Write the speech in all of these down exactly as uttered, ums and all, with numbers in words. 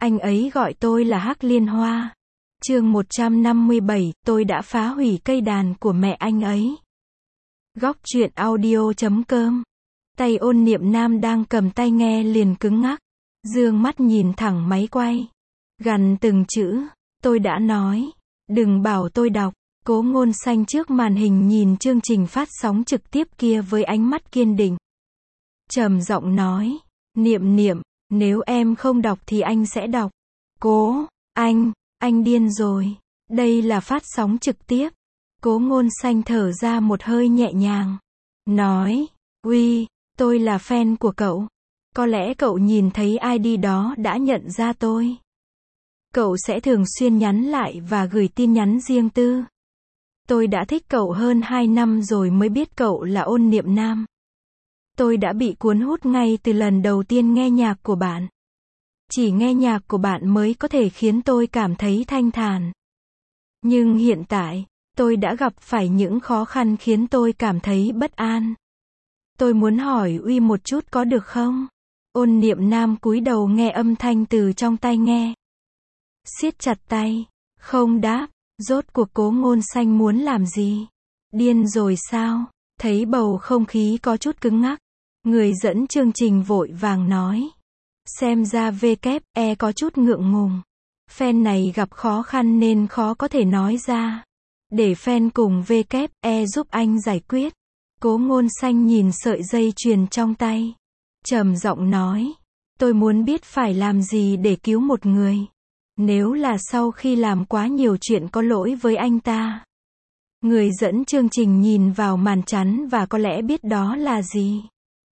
Anh ấy gọi tôi là Hắc Liên Hoa. Chương một trăm năm mươi bảy, tôi đã phá hủy cây đàn của mẹ anh ấy. Góc truyện audio chấm com. Tay Ôn Niệm Nam đang cầm tai nghe liền cứng ngắc, dương mắt nhìn thẳng máy quay, gằn từng chữ, tôi đã nói, đừng bảo tôi đọc. Cố Ngôn Xanh trước màn hình nhìn chương trình phát sóng trực tiếp kia với ánh mắt kiên định. Trầm giọng nói, Niệm Niệm, nếu em không đọc thì anh sẽ đọc. Cố, anh, anh điên rồi. Đây là phát sóng trực tiếp. Cố Ngôn Xanh thở ra một hơi nhẹ nhàng. Nói, uy, tôi là fan của cậu. Có lẽ cậu nhìn thấy i đê đó đã nhận ra tôi. Cậu sẽ thường xuyên nhắn lại và gửi tin nhắn riêng tư. Tôi đã thích cậu hơn hai năm rồi mới biết cậu là Ôn Niệm Nam. Tôi đã bị cuốn hút ngay từ lần đầu tiên nghe nhạc của bạn. Chỉ nghe nhạc của bạn mới có thể khiến tôi cảm thấy thanh thản. Nhưng hiện tại, tôi đã gặp phải những khó khăn khiến tôi cảm thấy bất an. Tôi muốn hỏi Uy một chút có được không? Ôn Niệm Nam cúi đầu nghe âm thanh từ trong tai nghe. Siết chặt tay, không đáp. Rốt cuộc Cố Ngôn Xanh muốn làm gì? Điên rồi sao? Thấy bầu không khí có chút cứng ngắc, người dẫn chương trình vội vàng nói. Xem ra vê kép e có chút ngượng ngùng. Fan này gặp khó khăn nên khó có thể nói ra. Để fan cùng vê kép e giúp anh giải quyết. Cố Ngôn Xanh nhìn sợi dây chuyền trong tay, trầm giọng nói. Tôi muốn biết phải làm gì để cứu một người. Nếu là sau khi làm quá nhiều chuyện có lỗi với anh ta. Người dẫn chương trình nhìn vào màn chắn và có lẽ biết đó là gì.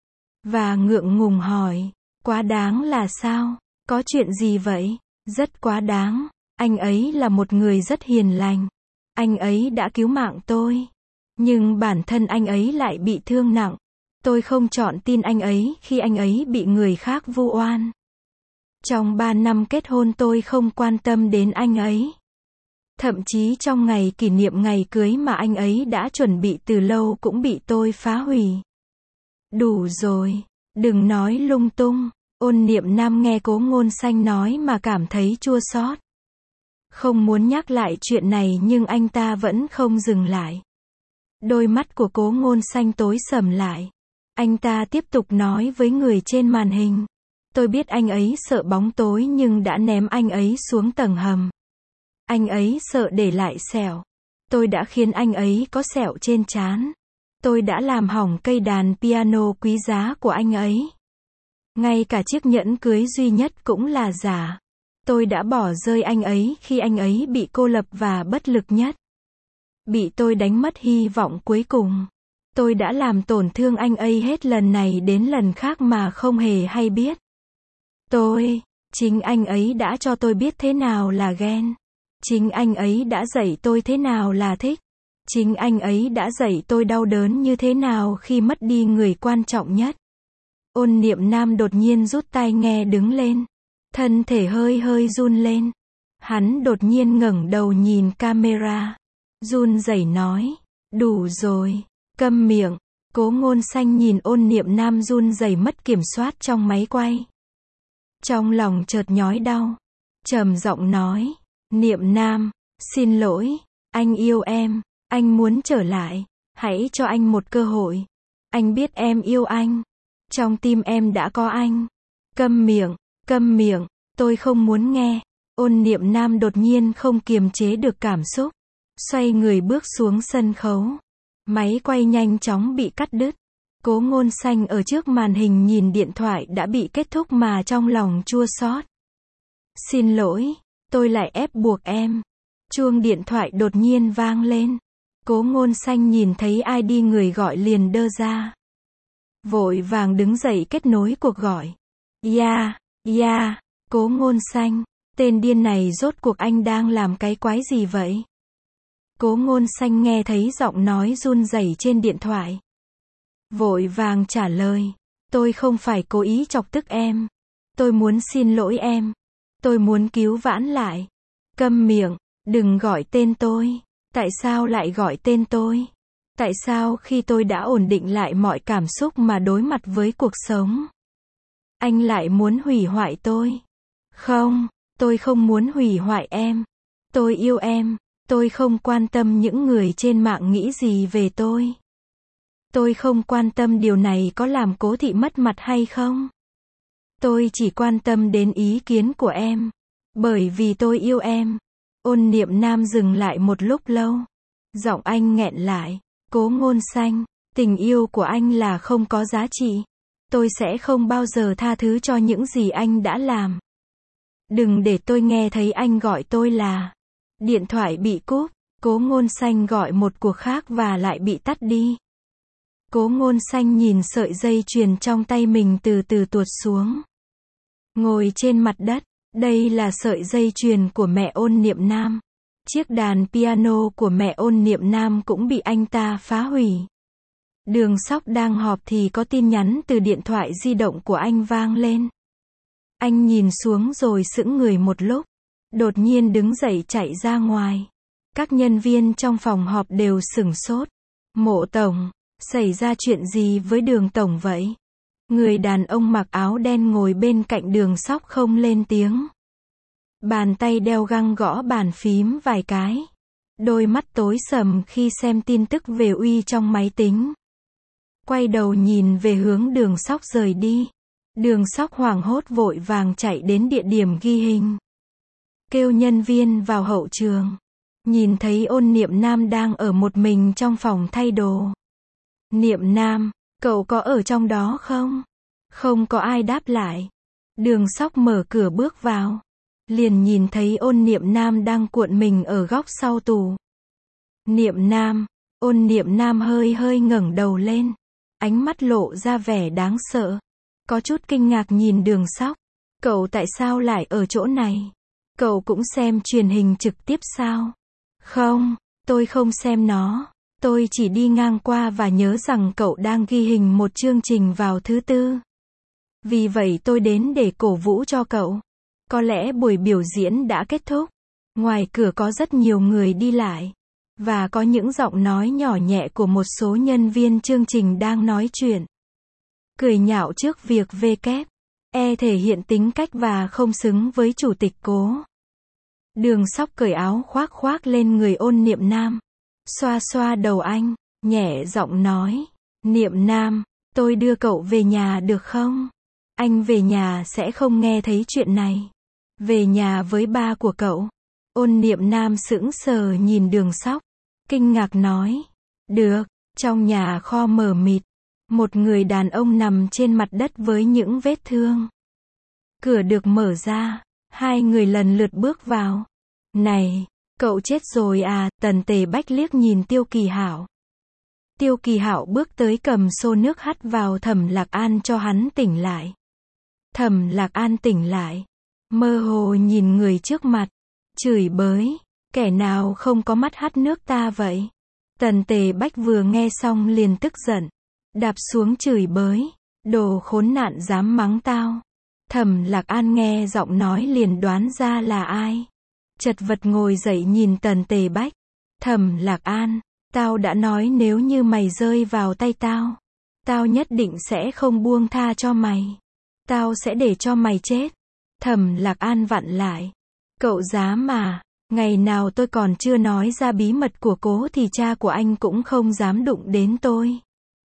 Và ngượng ngùng hỏi, quá đáng là sao? Có chuyện gì vậy? Rất quá đáng. Anh ấy là một người rất hiền lành. Anh ấy đã cứu mạng tôi. Nhưng bản thân anh ấy lại bị thương nặng. Tôi không chọn tin anh ấy khi anh ấy bị người khác vu oan. Trong ba năm kết hôn tôi không quan tâm đến anh ấy. Thậm chí trong ngày kỷ niệm ngày cưới mà anh ấy đã chuẩn bị từ lâu cũng bị tôi phá hủy. Đủ rồi, đừng nói lung tung. Ôn Niệm Nam nghe Cố Ngôn Xanh nói mà cảm thấy chua xót. Không muốn nhắc lại chuyện này nhưng anh ta vẫn không dừng lại. Đôi mắt của Cố Ngôn Xanh tối sầm lại. Anh ta tiếp tục nói với người trên màn hình. Tôi biết anh ấy sợ bóng tối nhưng đã ném anh ấy xuống tầng hầm. Anh ấy sợ để lại sẹo. Tôi đã khiến anh ấy có sẹo trên trán. Tôi đã làm hỏng cây đàn piano quý giá của anh ấy. Ngay cả chiếc nhẫn cưới duy nhất cũng là giả. Tôi đã bỏ rơi anh ấy khi anh ấy bị cô lập và bất lực nhất. Bị tôi đánh mất hy vọng cuối cùng. Tôi đã làm tổn thương anh ấy hết lần này đến lần khác mà không hề hay biết. Tôi, chính anh ấy đã cho tôi biết thế nào là ghen. Chính anh ấy đã dạy tôi thế nào là thích. Chính anh ấy đã dạy tôi đau đớn như thế nào khi mất đi người quan trọng nhất. Ôn Niệm Nam đột nhiên rút tai nghe đứng lên. Thân thể hơi hơi run lên. Hắn đột nhiên ngẩng đầu nhìn camera. Run rẩy nói. Đủ rồi. Câm miệng. Cố Ngôn Xanh nhìn Ôn Niệm Nam run rẩy mất kiểm soát trong máy quay. Trong lòng chợt nhói đau. Trầm giọng nói. Niệm Nam, xin lỗi. Anh yêu em. Anh muốn trở lại. Hãy cho anh một cơ hội. Anh biết em yêu anh. Trong tim em đã có anh. Câm miệng, câm miệng. Tôi không muốn nghe. Ôn Niệm Nam đột nhiên không kiềm chế được cảm xúc. Xoay người bước xuống sân khấu. Máy quay nhanh chóng bị cắt đứt. Cố Ngôn Xanh ở trước màn hình nhìn điện thoại đã bị kết thúc mà trong lòng chua xót. Xin lỗi, tôi lại ép buộc em. Chuông điện thoại đột nhiên vang lên. Cố Ngôn Xanh nhìn thấy i đê người gọi liền đơ ra. Vội vàng đứng dậy kết nối cuộc gọi. Yeah, yeah, Cố Ngôn Xanh, tên điên này rốt cuộc anh đang làm cái quái gì vậy? Cố Ngôn Xanh nghe thấy giọng nói run rẩy trên điện thoại. Vội vàng trả lời. Tôi không phải cố ý chọc tức em. Tôi muốn xin lỗi em. Tôi muốn cứu vãn lại. Câm miệng, đừng gọi tên tôi. Tại sao lại gọi tên tôi? Tại sao khi tôi đã ổn định lại mọi cảm xúc mà đối mặt với cuộc sống, anh lại muốn hủy hoại tôi? Không, Tôi không muốn hủy hoại em. Tôi yêu em. Tôi không quan tâm những người trên mạng nghĩ gì về tôi. Tôi không quan tâm điều này có làm Cố Thị mất mặt hay không. Tôi chỉ quan tâm đến ý kiến của em. Bởi vì tôi yêu em. Ôn Niệm Nam dừng lại một lúc lâu. Giọng anh nghẹn lại. Cố Ngôn Xanh, tình yêu của anh là không có giá trị. Tôi sẽ không bao giờ tha thứ cho những gì anh đã làm. Đừng để tôi nghe thấy anh gọi tôi là. Điện thoại bị cúp. Cố Ngôn Xanh gọi một cuộc khác và lại bị tắt đi. Cố Ngôn Xanh nhìn sợi dây chuyền trong tay mình từ từ tuột xuống. Ngồi trên mặt đất. Đây là sợi dây chuyền của mẹ Ôn Niệm Nam. Chiếc đàn piano của mẹ Ôn Niệm Nam cũng bị anh ta phá hủy. Đường Sóc đang họp thì có tin nhắn từ điện thoại di động của anh vang lên. Anh nhìn xuống rồi sững người một lúc. Đột nhiên đứng dậy chạy ra ngoài. Các nhân viên trong phòng họp đều sửng sốt. Mộ tổng, xảy ra chuyện gì với Đường tổng vậy? Người đàn ông mặc áo đen ngồi bên cạnh Đường Sóc không lên tiếng. Bàn tay đeo găng gõ bàn phím vài cái. Đôi mắt tối sầm khi xem tin tức về Uy trong máy tính. Quay đầu nhìn về hướng Đường Sóc rời đi. Đường Sóc hoảng hốt vội vàng chạy đến địa điểm ghi hình. Kêu nhân viên vào hậu trường. Nhìn thấy Ôn Niệm Nam đang ở một mình trong phòng thay đồ. Niệm Nam, cậu có ở trong đó không? Không có ai đáp lại. Đường Sóc mở cửa bước vào. Liền nhìn thấy Ôn Niệm Nam đang cuộn mình ở góc sau tủ. Niệm Nam, Ôn Niệm Nam hơi hơi ngẩng đầu lên. Ánh mắt lộ ra vẻ đáng sợ. Có chút kinh ngạc nhìn Đường Sóc. Cậu tại sao lại ở chỗ này? Cậu cũng xem truyền hình trực tiếp sao? Không, tôi không xem nó. Tôi chỉ đi ngang qua và nhớ rằng cậu đang ghi hình một chương trình vào thứ tư. Vì vậy tôi đến để cổ vũ cho cậu. Có lẽ buổi biểu diễn đã kết thúc. Ngoài cửa có rất nhiều người đi lại. Và có những giọng nói nhỏ nhẹ của một số nhân viên chương trình đang nói chuyện. Cười nhạo trước việc vê kép e thể hiện tính cách và không xứng với chủ tịch Cố. Đường Sóc cởi áo khoác khoác lên người Ôn Niệm Nam. Xoa xoa đầu anh, nhẹ giọng nói. Niệm Nam, tôi đưa cậu về nhà được không? Anh về nhà sẽ không nghe thấy chuyện này. Về nhà với ba của cậu. Ôn Niệm Nam sững sờ nhìn Đường Sóc. Kinh ngạc nói. Được, trong nhà kho mờ mịt. Một người đàn ông nằm trên mặt đất với những vết thương. Cửa được mở ra. Hai người lần lượt bước vào. Này, cậu chết rồi à? Tần Tề Bách liếc nhìn Tiêu Kỳ Hạo. Tiêu Kỳ Hạo bước tới cầm xô nước hắt vào Thẩm Lạc An cho hắn tỉnh lại. Thẩm Lạc An tỉnh lại. Mơ hồ nhìn người trước mặt. Chửi bới. Kẻ nào không có mắt hắt nước ta vậy? Tần Tề Bách vừa nghe xong liền tức giận. Đạp xuống chửi bới. Đồ khốn nạn dám mắng tao. Thẩm Lạc An nghe giọng nói liền đoán ra là ai. Chật vật ngồi dậy nhìn Tần Tề Bách. Thẩm Lạc An, tao đã nói nếu như mày rơi vào tay tao, tao nhất định sẽ không buông tha cho mày. Tao sẽ để cho mày chết. Thẩm Lạc An vặn lại. Cậu dám mà, ngày nào tôi còn chưa nói ra bí mật của Cố thì cha của anh cũng không dám đụng đến tôi.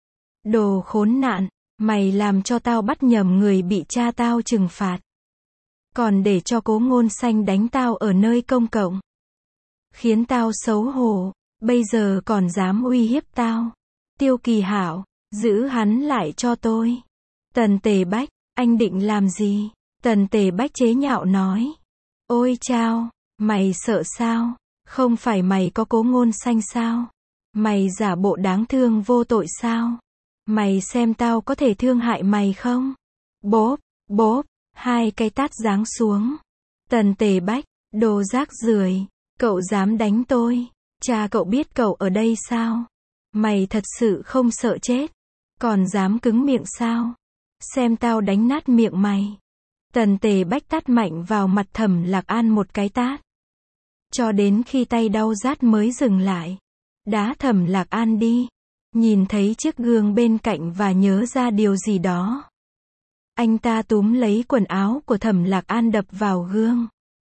Đồ khốn nạn, mày làm cho tao bắt nhầm người bị cha tao trừng phạt. Còn để cho Cố Ngôn Xanh đánh tao ở nơi công cộng. Khiến tao xấu hổ, bây giờ còn dám uy hiếp tao. Tiêu Kỳ Hạo, giữ hắn lại cho tôi. Tần Tề Bách, anh định làm gì? Tần Tề Bách chế nhạo nói. Ôi chao, mày sợ sao? Không phải mày có Cố Ngôn Xanh sao? Mày giả bộ đáng thương vô tội sao? Mày xem tao có thể thương hại mày không? Bốp, bốp, hai cái tát giáng xuống. Tần Tề Bách, đồ rác rưởi, cậu dám đánh tôi? Cha cậu biết cậu ở đây sao? Mày thật sự không sợ chết? Còn dám cứng miệng sao? Xem tao đánh nát miệng mày. Tần Tề Bách tát mạnh vào mặt Thẩm Lạc An một cái tát. Cho đến khi tay đau rát mới dừng lại. Đá Thẩm Lạc An đi. Nhìn thấy chiếc gương bên cạnh và nhớ ra điều gì đó. Anh ta túm lấy quần áo của Thẩm Lạc An đập vào gương.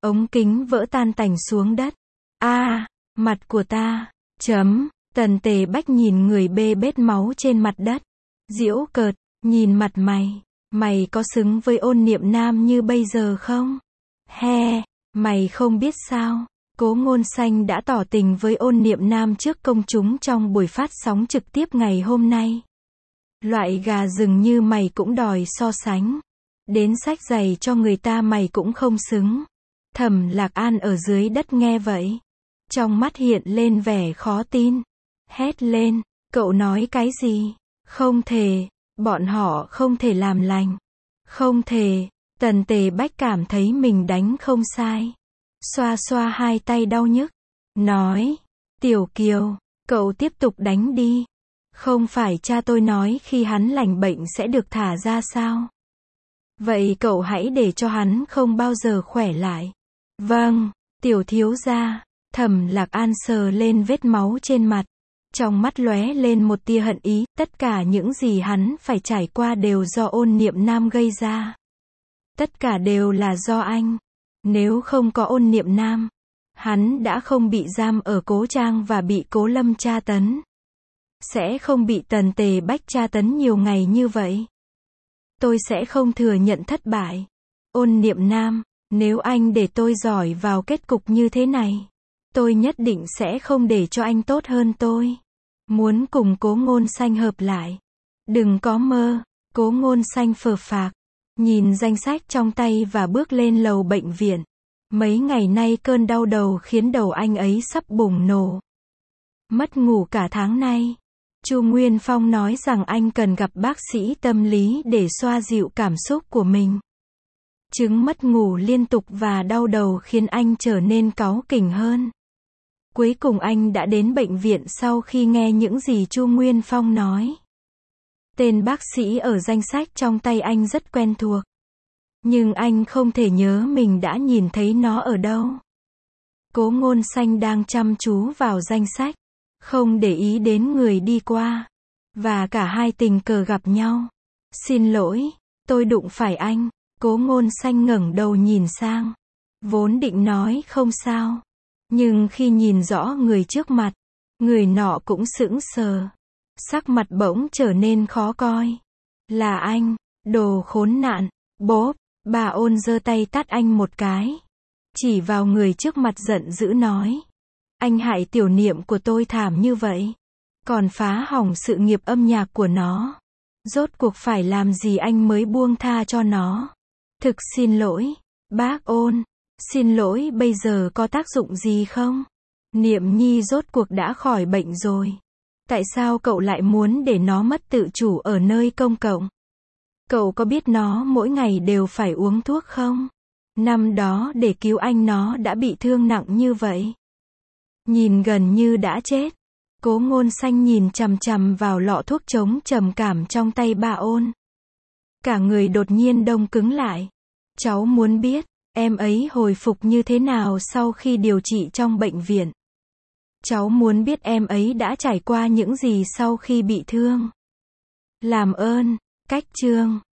Ống kính vỡ tan tành xuống đất. A, mặt của ta. Chấm. Tần Tề Bách nhìn người bê bết máu trên mặt đất. Giễu cợt, nhìn mặt mày. Mày có xứng với Ôn Niệm Nam như bây giờ không? He, mày không biết sao? Cố Ngôn Xanh đã tỏ tình với Ôn Niệm Nam trước công chúng trong buổi phát sóng trực tiếp ngày hôm nay. Loại gà rừng như mày cũng đòi so sánh. Đến xách giày cho người ta mày cũng không xứng. Thẩm Lạc An ở dưới đất nghe vậy. Trong mắt hiện lên vẻ khó tin. Hét lên, cậu nói cái gì? Không thể, bọn họ không thể làm lành. Không thể, Tần Tề Bách cảm thấy mình đánh không sai. Xoa xoa hai tay đau nhức. Nói, Tiểu Kiều, cậu tiếp tục đánh đi. Không phải cha tôi nói khi hắn lành bệnh sẽ được thả ra sao? Vậy cậu hãy để cho hắn không bao giờ khỏe lại. Vâng, Tiểu thiếu gia. Thẩm Lạc An sờ lên vết máu trên mặt. Trong mắt lóe lên một tia hận ý, tất cả những gì hắn phải trải qua đều do Ôn Niệm Nam gây ra. Tất cả đều là do anh. Nếu không có Ôn Niệm Nam, hắn đã không bị giam ở Cố Trang và bị Cố Lâm tra tấn. Sẽ không bị Tần Tề Bách tra tấn nhiều ngày như vậy. Tôi sẽ không thừa nhận thất bại. Ôn Niệm Nam, nếu anh để tôi giỏi vào kết cục như thế này, tôi nhất định sẽ không để cho anh tốt hơn tôi. Muốn cùng Cố Ngôn Xanh hợp lại. Đừng có mơ. Cố Ngôn Xanh phờ phạc. Nhìn danh sách trong tay và bước lên lầu bệnh viện. Mấy ngày nay cơn đau đầu khiến đầu anh ấy sắp bùng nổ. Mất ngủ cả tháng nay. Chu Nguyên Phong nói rằng anh cần gặp bác sĩ tâm lý để xoa dịu cảm xúc của mình. Chứng mất ngủ liên tục và đau đầu khiến anh trở nên cáu kỉnh hơn. Cuối cùng anh đã đến bệnh viện sau khi nghe những gì Chu Nguyên Phong nói. Tên bác sĩ ở danh sách trong tay anh rất quen thuộc. Nhưng anh không thể nhớ mình đã nhìn thấy nó ở đâu. Cố Ngôn Xanh đang chăm chú vào danh sách, không để ý đến người đi qua. Và cả hai tình cờ gặp nhau. Xin lỗi, tôi đụng phải anh. Cố Ngôn Xanh ngẩng đầu nhìn sang. Vốn định nói không sao. Nhưng khi nhìn rõ người trước mặt, người nọ cũng sững sờ. Sắc mặt bỗng trở nên khó coi. Là anh, đồ khốn nạn. Bốp, bà Ôn giơ tay tát anh một cái. Chỉ vào người trước mặt giận dữ nói. Anh hại tiểu niệm của tôi thảm như vậy. Còn phá hỏng sự nghiệp âm nhạc của nó. Rốt cuộc phải làm gì anh mới buông tha cho nó. Thực xin lỗi, bác Ôn. Xin lỗi bây giờ có tác dụng gì không? Niệm Nhi rốt cuộc đã khỏi bệnh rồi. Tại sao cậu lại muốn để nó mất tự chủ ở nơi công cộng? Cậu có biết nó mỗi ngày đều phải uống thuốc không? Năm đó để cứu anh nó đã bị thương nặng như vậy. Nhìn gần như đã chết. Cố Ngôn Xanh nhìn chằm chằm vào lọ thuốc chống trầm cảm trong tay bà Ôn. Cả người đột nhiên đông cứng lại. Cháu muốn biết, em ấy hồi phục như thế nào sau khi điều trị trong bệnh viện. Cháu muốn biết em ấy đã trải qua những gì sau khi bị thương. Làm ơn, cách chương.